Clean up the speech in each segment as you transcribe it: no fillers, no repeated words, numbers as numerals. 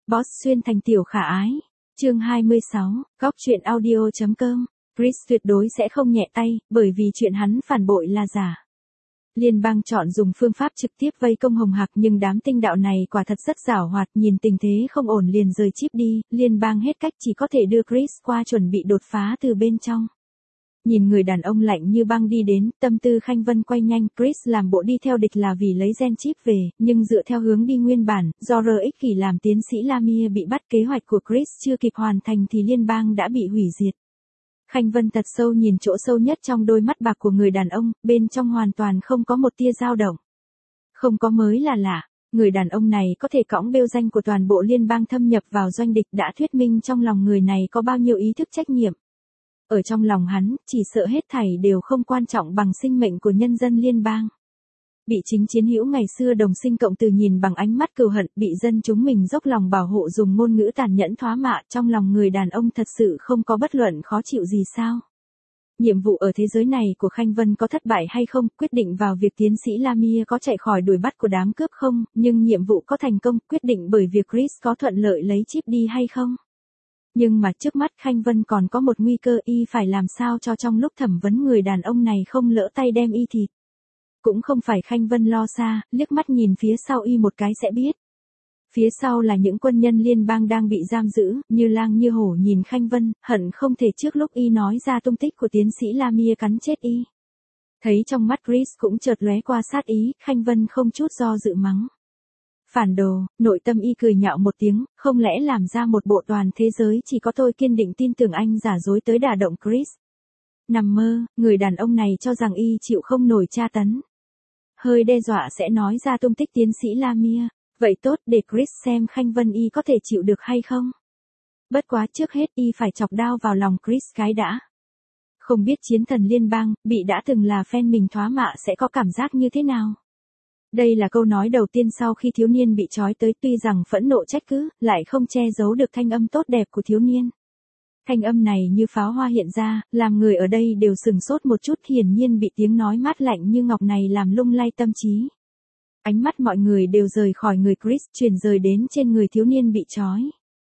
Boss xuyên thành tiểu khả ái. Chương 26, góc truyện audio.com. Chris tuyệt đối sẽ không nhẹ tay, bởi vì chuyện hắn phản bội là giả. Liên bang chọn dùng phương pháp trực tiếp vây công Hồng Hạc, nhưng đám tinh đạo này quả thật rất giảo hoạt, nhìn tình thế không ổn liền rời chip đi, liên bang hết cách chỉ có thể đưa Chris qua chuẩn bị đột phá từ bên trong. Nhìn người đàn ông lạnh như băng đi đến, tâm tư Khanh Vân quay nhanh, Chris làm bộ đi theo địch là vì lấy gen chip về, nhưng dựa theo hướng đi nguyên bản, do ích kỷ làm tiến sĩ Lamia bị bắt, kế hoạch của Chris chưa kịp hoàn thành thì liên bang đã bị hủy diệt. Khanh Vân thật sâu nhìn chỗ sâu nhất trong đôi mắt bạc của người đàn ông, bên trong hoàn toàn không có một tia dao động. Không có mới là lạ, người đàn ông này có thể cõng bêu danh của toàn bộ liên bang thâm nhập vào doanh địch đã thuyết minh trong lòng người này có bao nhiêu ý thức trách nhiệm. Ở trong lòng hắn, chỉ sợ hết thảy đều không quan trọng bằng sinh mệnh của nhân dân liên bang. Bị chính chiến hữu ngày xưa đồng sinh cộng từ nhìn bằng ánh mắt cừu hận, bị dân chúng mình dốc lòng bảo hộ dùng ngôn ngữ tàn nhẫn thoá mạ, trong lòng người đàn ông thật sự không có bất luận khó chịu gì sao? Nhiệm vụ ở thế giới này của Khanh Vân có thất bại hay không, quyết định vào việc tiến sĩ Lamia có chạy khỏi đuổi bắt của đám cướp không, nhưng nhiệm vụ có thành công, quyết định bởi việc Chris có thuận lợi lấy chip đi hay không. Nhưng mà trước mắt Khanh Vân còn có một nguy cơ, y phải làm sao cho trong lúc thẩm vấn người đàn ông này không lỡ tay đem y thịt. Cũng không phải Khanh Vân lo xa, liếc mắt nhìn phía sau y một cái sẽ biết. Phía sau là những quân nhân liên bang đang bị giam giữ, như lang như hổ nhìn Khanh Vân, hận không thể trước lúc y nói ra tung tích của tiến sĩ Lamia cắn chết y. Thấy trong mắt Chris cũng chợt lóe qua sát ý, Khanh Vân không chút do dự mắng. Phản đồ, nội tâm y cười nhạo một tiếng, không lẽ làm ra một bộ toàn thế giới chỉ có tôi kiên định tin tưởng anh giả dối tới đả động Chris. Nằm mơ, người đàn ông này cho rằng y chịu không nổi tra tấn. Hơi đe dọa sẽ nói ra tung tích tiến sĩ Lamia, vậy tốt để Chris xem Khanh Vân y có thể chịu được hay không. Bất quá trước hết y phải chọc đao vào lòng Chris cái đã. Không biết chiến thần liên bang, bị đã từng là fan mình thoá mạ sẽ có cảm giác như thế nào. Đây là câu nói đầu tiên sau khi thiếu niên bị trói tới, tuy rằng phẫn nộ trách cứ, lại không che giấu được thanh âm tốt đẹp của thiếu niên. Thanh âm này như pháo hoa hiện ra, làm người ở đây đều sừng sốt một chút, hiển nhiên bị tiếng nói mát lạnh như ngọc này làm lung lay tâm trí. Ánh mắt mọi người đều rời khỏi người Chris, chuyển rời đến trên người thiếu niên bị trói.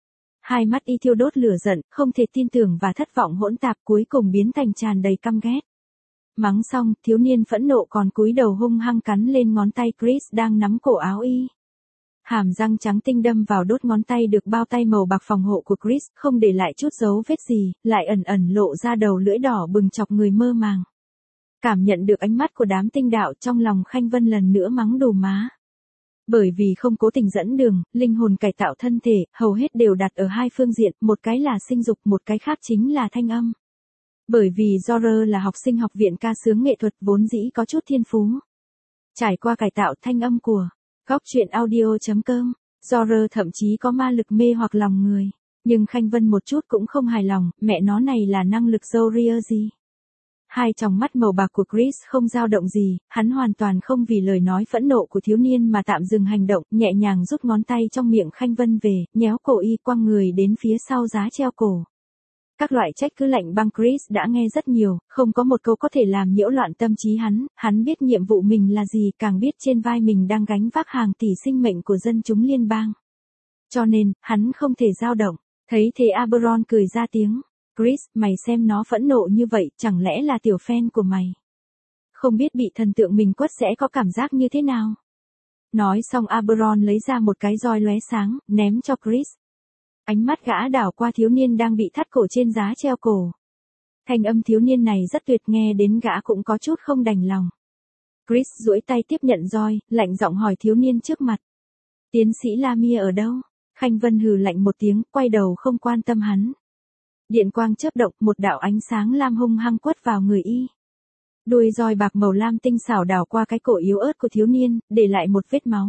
Hai mắt y thiêu đốt lửa giận, không thể tin tưởng và thất vọng hỗn tạp, cuối cùng biến thành tràn đầy căm ghét. Mắng xong, thiếu niên phẫn nộ còn cúi đầu hung hăng cắn lên ngón tay Chris đang nắm cổ áo y. Hàm răng trắng tinh đâm vào đốt ngón tay được bao tay màu bạc phòng hộ của Chris, không để lại chút dấu vết gì, lại ẩn ẩn lộ ra đầu lưỡi đỏ bừng chọc người mơ màng. Cảm nhận được ánh mắt của đám tinh đạo, trong lòng Khanh Vân lần nữa mắng đù má. Bởi vì không cố tình dẫn đường, linh hồn cải tạo thân thể, hầu hết đều đặt ở hai phương diện, một cái là sinh dục, một cái khác chính là thanh âm. Bởi vì Jorah là học sinh học viện ca sướng nghệ thuật vốn dĩ có chút thiên phú. Trải qua cải tạo thanh âm của góc truyện audio.com, Jorah thậm chí có ma lực mê hoặc lòng người. Nhưng Khanh Vân một chút cũng không hài lòng, mẹ nó này là năng lực Jorah gì. Hai tròng mắt màu bạc của Chris không dao động gì, hắn hoàn toàn không vì lời nói phẫn nộ của thiếu niên mà tạm dừng hành động, nhẹ nhàng rút ngón tay trong miệng Khanh Vân về, nhéo cổ y quăng người đến phía sau giá treo cổ. Các loại trách cứ lạnh băng Chris đã nghe rất nhiều, không có một câu có thể làm nhiễu loạn tâm trí hắn biết nhiệm vụ mình là gì, càng biết trên vai mình đang gánh vác hàng tỷ sinh mệnh của dân chúng liên bang. Cho nên, hắn không thể dao động. Thấy thế Aberon cười ra tiếng. Chris, mày xem nó phẫn nộ như vậy, chẳng lẽ là tiểu fan của mày? Không biết bị thần tượng mình quất sẽ có cảm giác như thế nào? Nói xong Aberon lấy ra một cái roi lóe sáng, ném cho Chris. Ánh mắt gã đảo qua thiếu niên đang bị thắt cổ trên giá treo cổ. Thanh âm thiếu niên này rất tuyệt, nghe đến gã cũng có chút không đành lòng. Chris duỗi tay tiếp nhận roi, lạnh giọng hỏi thiếu niên trước mặt. Tiến sĩ Lamia ở đâu? Khanh Vân hừ lạnh một tiếng, quay đầu không quan tâm hắn. Điện quang chớp động, một đạo ánh sáng lam hung hăng quất vào người y. Đuôi roi bạc màu lam tinh xảo đảo qua cái cổ yếu ớt của thiếu niên, để lại một vết máu.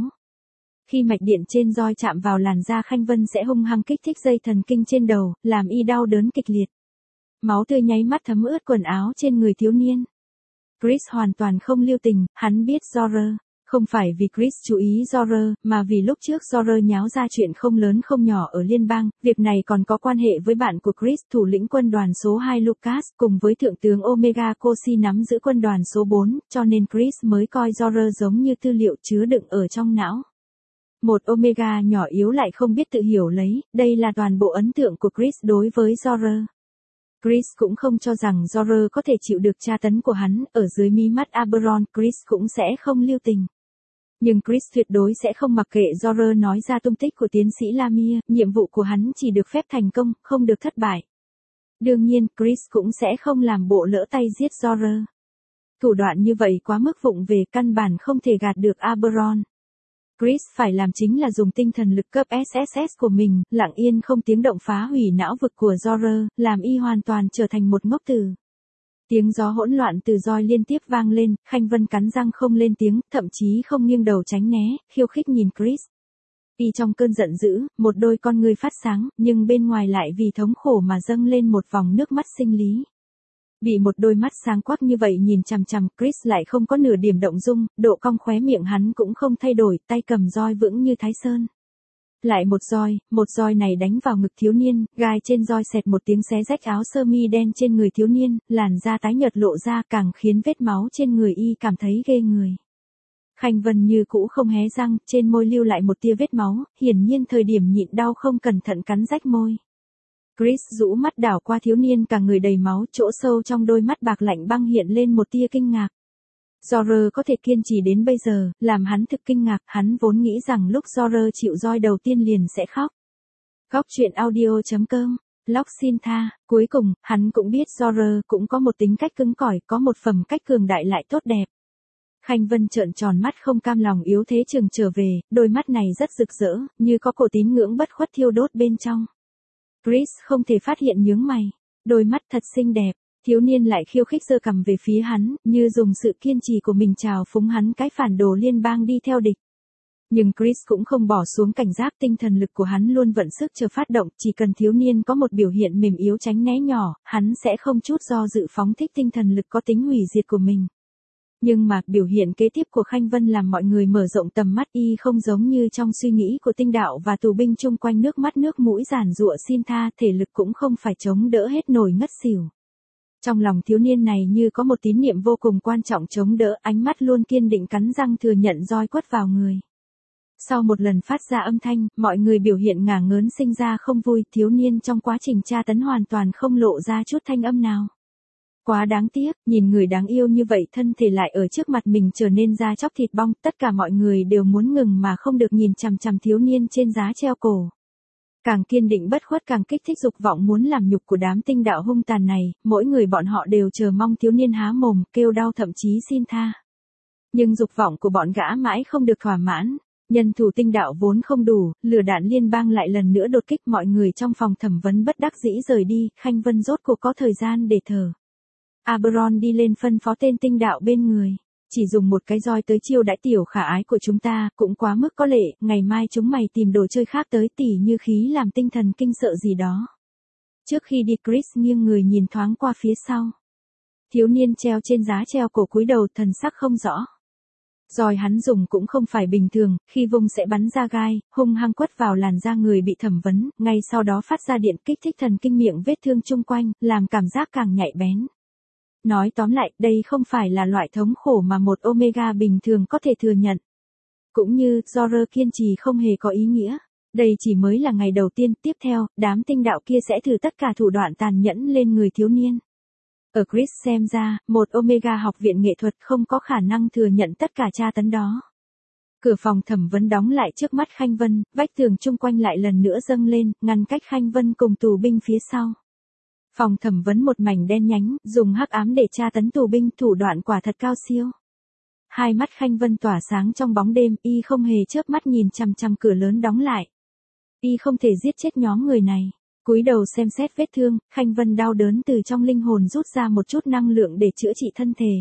Khi mạch điện trên roi chạm vào làn da Khanh Vân sẽ hung hăng kích thích dây thần kinh trên đầu, làm y đau đớn kịch liệt. Máu tươi nháy mắt thấm ướt quần áo trên người thiếu niên. Chris hoàn toàn không lưu tình, hắn biết Jorah. Không phải vì Chris chú ý Jorah, mà vì lúc trước Jorah nháo ra chuyện không lớn không nhỏ ở liên bang, việc này còn có quan hệ với bạn của Chris, thủ lĩnh quân đoàn số 2 Lucas, cùng với thượng tướng Omega Cosi nắm giữ quân đoàn số 4, cho nên Chris mới coi Jorah giống như tư liệu chứa đựng ở trong não. Một Omega nhỏ yếu lại không biết tự hiểu lấy, đây là toàn bộ ấn tượng của Chris đối với Jorah. Chris cũng không cho rằng Jorah có thể chịu được tra tấn của hắn, ở dưới mí mắt Aberon, Chris cũng sẽ không lưu tình. Nhưng Chris tuyệt đối sẽ không mặc kệ Jorah nói ra tung tích của tiến sĩ Lamia, nhiệm vụ của hắn chỉ được phép thành công, không được thất bại. Đương nhiên, Chris cũng sẽ không làm bộ lỡ tay giết Jorah. Thủ đoạn như vậy quá mức vụng về, căn bản không thể gạt được Aberon. Chris phải làm chính là dùng tinh thần lực cấp SSS của mình, lặng yên không tiếng động phá hủy não vực của Jorah, làm y hoàn toàn trở thành một ngốc tử. Tiếng gió hỗn loạn từ roi liên tiếp vang lên, Khanh Vân cắn răng không lên tiếng, thậm chí không nghiêng đầu tránh né, khiêu khích nhìn Chris. Y trong cơn giận dữ, một đôi con ngươi phát sáng, nhưng bên ngoài lại vì thống khổ mà dâng lên một vòng nước mắt sinh lý. Bị một đôi mắt sáng quắc như vậy nhìn chằm chằm, Chris lại không có nửa điểm động dung, độ cong khóe miệng hắn cũng không thay đổi, tay cầm roi vững như Thái Sơn. Lại một roi này đánh vào ngực thiếu niên, gai trên roi xẹt một tiếng xé rách áo sơ mi đen trên người thiếu niên, làn da tái nhợt lộ ra càng khiến vết máu trên người y cảm thấy ghê người. Khanh Vân như cũ không hé răng, trên môi lưu lại một tia vết máu, hiển nhiên thời điểm nhịn đau không cẩn thận cắn rách môi. Chris rũ mắt đảo qua thiếu niên cả người đầy máu, chỗ sâu trong đôi mắt bạc lạnh băng hiện lên một tia kinh ngạc. Jorah có thể kiên trì đến bây giờ, làm hắn thực kinh ngạc, hắn vốn nghĩ rằng lúc Jorah chịu roi đầu tiên liền sẽ khóc. Góc truyện audio.com, Lóc xin tha, cuối cùng, hắn cũng biết Jorah cũng có một tính cách cứng cỏi, có một phẩm cách cường đại lại tốt đẹp. Khanh Vân trợn tròn mắt không cam lòng yếu thế chừng trở về, đôi mắt này rất rực rỡ, như có cổ tín ngưỡng bất khuất thiêu đốt bên trong. Chris không thể phát hiện nhướng mày, đôi mắt thật xinh đẹp. Thiếu niên lại khiêu khích giơ cằm về phía hắn, như dùng sự kiên trì của mình trào phúng hắn cái phản đồ liên bang đi theo địch. Nhưng Chris cũng không bỏ xuống cảnh giác, tinh thần lực của hắn luôn vận sức chờ phát động, chỉ cần thiếu niên có một biểu hiện mềm yếu tránh né nhỏ, hắn sẽ không chút do dự phóng thích tinh thần lực có tính hủy diệt của mình. Nhưng mà, biểu hiện kế tiếp của Khanh Vân làm mọi người mở rộng tầm mắt, y không giống như trong suy nghĩ của tinh đạo và tù binh chung quanh nước mắt nước mũi giản giụa xin tha, thể lực cũng không phải chống đỡ hết nổi ngất xỉu. Trong lòng thiếu niên này như có một tín niệm vô cùng quan trọng chống đỡ, ánh mắt luôn kiên định cắn răng thừa nhận roi quất vào người. Sau một lần phát ra âm thanh, mọi người biểu hiện ngả ngớn sinh ra không vui, thiếu niên trong quá trình tra tấn hoàn toàn không lộ ra chút thanh âm nào. Quá đáng tiếc, nhìn người đáng yêu như vậy thân thể lại ở trước mặt mình trở nên da chóc thịt bong, tất cả mọi người đều muốn ngừng mà không được nhìn chằm chằm thiếu niên trên giá treo cổ. Càng kiên định bất khuất càng kích thích dục vọng muốn làm nhục của đám tinh đạo hung tàn này, mỗi người bọn họ đều chờ mong thiếu niên há mồm, kêu đau thậm chí xin tha. Nhưng dục vọng của bọn gã mãi không được thỏa mãn, nhân thủ tinh đạo vốn không đủ, lửa đạn liên bang lại lần nữa đột kích, mọi người trong phòng thẩm vấn bất đắc dĩ rời đi, Khanh Vân rốt cuộc có thời gian để thở. Aberon đi lên phân phó tên tinh đạo bên người. Chỉ dùng một cái roi tới chiêu đãi tiểu khả ái của chúng ta, cũng quá mức có lệ, ngày mai chúng mày tìm đồ chơi khác tới tỉ như khí làm tinh thần kinh sợ gì đó. Trước khi đi Chris nghiêng người nhìn thoáng qua phía sau. Thiếu niên treo trên giá treo cổ cúi đầu thần sắc không rõ. Roi hắn dùng cũng không phải bình thường, khi vùng sẽ bắn ra gai, hung hăng quất vào làn da người bị thẩm vấn, ngay sau đó phát ra điện kích thích thần kinh miệng vết thương chung quanh, làm cảm giác càng nhạy bén. Nói tóm lại, đây không phải là loại thống khổ mà một Omega bình thường có thể thừa nhận. Cũng như, Jorah kiên trì không hề có ý nghĩa. Đây chỉ mới là ngày đầu tiên, tiếp theo, đám tinh đạo kia sẽ thử tất cả thủ đoạn tàn nhẫn lên người thiếu niên. Ở Chris xem ra, một Omega học viện nghệ thuật không có khả năng thừa nhận tất cả tra tấn đó. Cửa phòng thẩm vấn đóng lại trước mắt Khanh Vân, vách tường chung quanh lại lần nữa dâng lên, ngăn cách Khanh Vân cùng tù binh phía sau. Phòng thẩm vấn một mảnh đen nhánh, dùng hắc ám để tra tấn tù binh, thủ đoạn quả thật cao siêu. Hai mắt Khanh Vân tỏa sáng trong bóng đêm, y không hề chớp mắt nhìn chằm chằm cửa lớn đóng lại. Y không thể giết chết nhóm người này. Cúi đầu xem xét vết thương, Khanh Vân đau đớn từ trong linh hồn rút ra một chút năng lượng để chữa trị thân thể.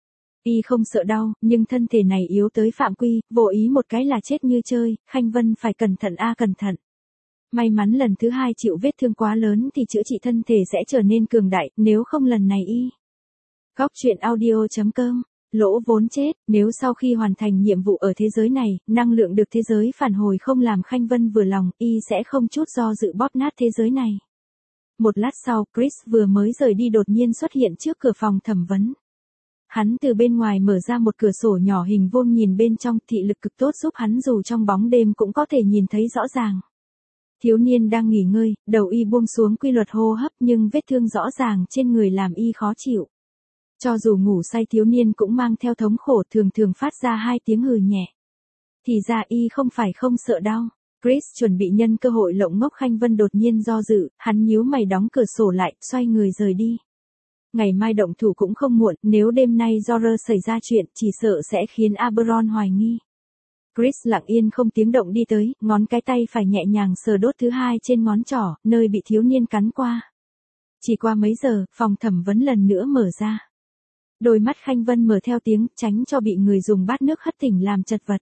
Y không sợ đau, nhưng thân thể này yếu tới phạm quy, vô ý một cái là chết như chơi, Khanh Vân phải cẩn thận cẩn thận. May mắn lần thứ hai chịu vết thương quá lớn thì chữa trị thân thể sẽ trở nên cường đại, nếu không lần này y. Góc truyện audio.com, lỗ vốn chết, nếu sau khi hoàn thành nhiệm vụ ở thế giới này, năng lượng được thế giới phản hồi không làm Khanh Vân vừa lòng, y sẽ không chút do dự bóp nát thế giới này. Một lát sau, Chris vừa mới rời đi đột nhiên xuất hiện trước cửa phòng thẩm vấn. Hắn từ bên ngoài mở ra một cửa sổ nhỏ hình vuông nhìn bên trong, thị lực cực tốt giúp hắn dù trong bóng đêm cũng có thể nhìn thấy rõ ràng. Thiếu niên đang nghỉ ngơi, đầu y buông xuống quy luật hô hấp nhưng vết thương rõ ràng trên người làm y khó chịu. Cho dù ngủ say thiếu niên cũng mang theo thống khổ thường thường phát ra 2 tiếng hừ nhẹ. Thì ra y không phải không sợ đau. Chris chuẩn bị nhân cơ hội lộng ngốc Khanh Vân đột nhiên do dự, hắn nhíu mày đóng cửa sổ lại, xoay người rời đi. Ngày mai động thủ cũng không muộn, nếu đêm nay Jorah xảy ra chuyện, chỉ sợ sẽ khiến Aberon hoài nghi. Chris lặng yên không tiếng động đi tới, ngón cái tay phải nhẹ nhàng sờ đốt thứ 2 trên ngón trỏ, nơi bị thiếu niên cắn qua. Chỉ qua mấy giờ, phòng thẩm vấn lần nữa mở ra. Đôi mắt Khanh Vân mở theo tiếng, tránh cho bị người dùng bát nước hất tỉnh làm chật vật.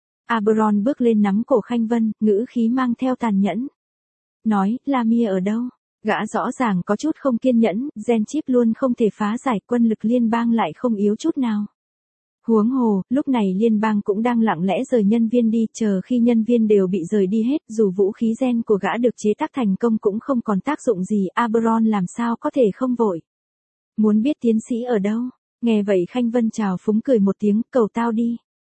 Aberon bước lên nắm cổ Khanh Vân, ngữ khí mang theo tàn nhẫn. Nói, Lamia ở đâu? Gã rõ ràng có chút không kiên nhẫn, gen chip luôn không thể phá giải, quân lực liên bang lại không yếu chút nào. Huống hồ, lúc này liên bang cũng đang lặng lẽ rời nhân viên đi, chờ khi nhân viên đều bị rời đi hết, dù vũ khí gen của gã được chế tác thành công cũng không còn tác dụng gì, Aberon làm sao có thể không vội. Muốn biết tiến sĩ ở đâu? Nghe vậy Khanh Vân chào phúng cười một tiếng, cầu tao đi.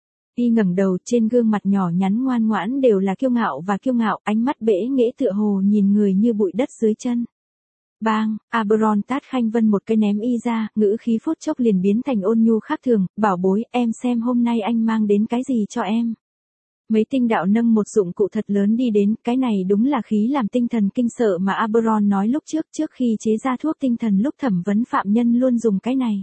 Y ngẩng đầu, trên gương mặt nhỏ nhắn ngoan ngoãn đều là kiêu ngạo, ánh mắt bẽ nghễ tựa hồ nhìn người như bụi đất dưới chân. Bang, Aberon tát Khanh Vân một cái ném y ra, ngữ khí phút chốc liền biến thành ôn nhu khác thường, bảo bối, em xem hôm nay anh mang đến cái gì cho em. Mấy tinh đạo nâng một dụng cụ thật lớn đi đến, cái này đúng là khí làm tinh thần kinh sợ mà Aberon nói lúc trước khi chế ra thuốc tinh thần lúc thẩm vấn phạm nhân luôn dùng cái này.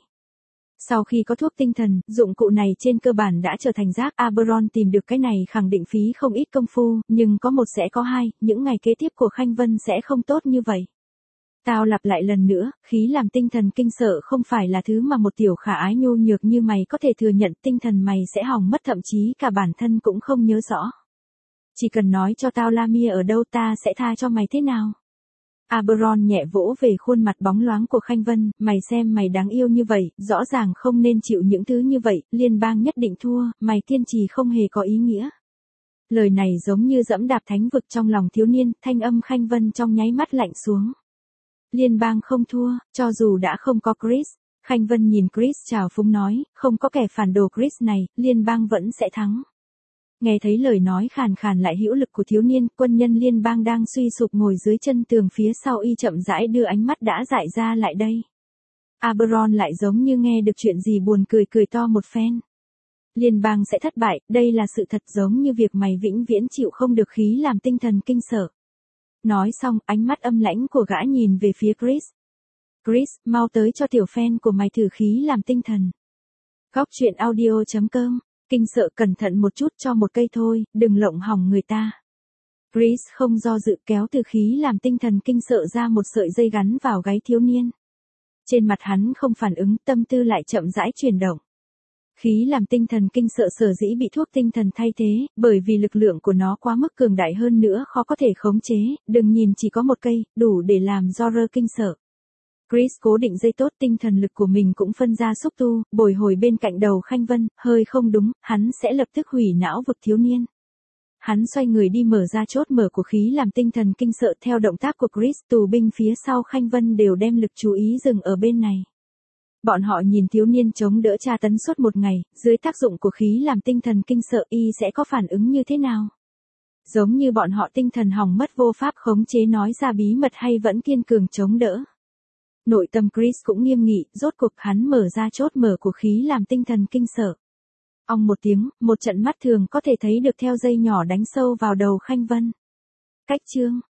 Sau khi có thuốc tinh thần, dụng cụ này trên cơ bản đã trở thành rác. Aberon tìm được cái này khẳng định phí không ít công phu, nhưng có một sẽ có hai, những ngày kế tiếp của Khanh Vân sẽ không tốt như vậy. Tao lặp lại lần nữa, khí làm tinh thần kinh sợ không phải là thứ mà một tiểu khả ái nhu nhược như mày có thể thừa nhận, tinh thần mày sẽ hỏng mất, thậm chí cả bản thân cũng không nhớ rõ. Chỉ cần nói cho tao Lamia ở đâu ta sẽ tha cho mày thế nào. Aberon nhẹ vỗ về khuôn mặt bóng loáng của Khanh Vân, mày xem mày đáng yêu như vậy, rõ ràng không nên chịu những thứ như vậy, liên bang nhất định thua, mày kiên trì không hề có ý nghĩa. Lời này giống như dẫm đạp thánh vực trong lòng thiếu niên, thanh âm Khanh Vân trong nháy mắt lạnh xuống. Liên bang không thua, cho dù đã không có Chris. Khanh Vân nhìn Chris chào phúng nói, không có kẻ phản đồ Chris này, liên bang vẫn sẽ thắng. Nghe thấy lời nói khàn khàn lại hữu lực của thiếu niên, quân nhân liên bang đang suy sụp ngồi dưới chân tường phía sau y chậm rãi đưa ánh mắt đã dại ra lại đây. Aberon lại giống như nghe được chuyện gì buồn cười to một phen. Liên bang sẽ thất bại, đây là sự thật, giống như việc mày vĩnh viễn chịu không được khí làm tinh thần kinh sợ. Nói xong, ánh mắt âm lãnh của gã nhìn về phía Chris. Chris, mau tới cho tiểu fan của mày thử khí làm tinh thần. Góc truyện audio.com. Kinh sợ, cẩn thận một chút, cho một cây thôi, đừng lộng hỏng người ta. Chris không do dự kéo từ khí làm tinh thần kinh sợ ra một sợi dây gắn vào gáy thiếu niên. Trên mặt hắn không phản ứng, tâm tư lại chậm rãi chuyển động. Khí làm tinh thần kinh sợ sở dĩ bị thuốc tinh thần thay thế, bởi vì lực lượng của nó quá mức cường đại hơn nữa khó có thể khống chế, đừng nhìn chỉ có một cây, đủ để làm Jorah kinh sợ. Chris cố định dây tốt, tinh thần lực của mình cũng phân ra xúc tu, bồi hồi bên cạnh đầu Khanh Vân, hơi không đúng, hắn sẽ lập tức hủy não vực thiếu niên. Hắn xoay người đi mở ra chốt mở của khí làm tinh thần kinh sợ, theo động tác của Chris, tù binh phía sau Khanh Vân đều đem lực chú ý dừng ở bên này. Bọn họ nhìn thiếu niên chống đỡ tra tấn suốt một ngày, dưới tác dụng của khí làm tinh thần kinh sợ y sẽ có phản ứng như thế nào? Giống như bọn họ tinh thần hỏng mất vô pháp khống chế nói ra bí mật hay vẫn kiên cường chống đỡ? Nội tâm Chris cũng nghiêm nghị, rốt cuộc hắn mở ra chốt mở của khí làm tinh thần kinh sợ. Ong một tiếng, một trận mắt thường có thể thấy được theo dây nhỏ đánh sâu vào đầu Khanh Vân. Cách chương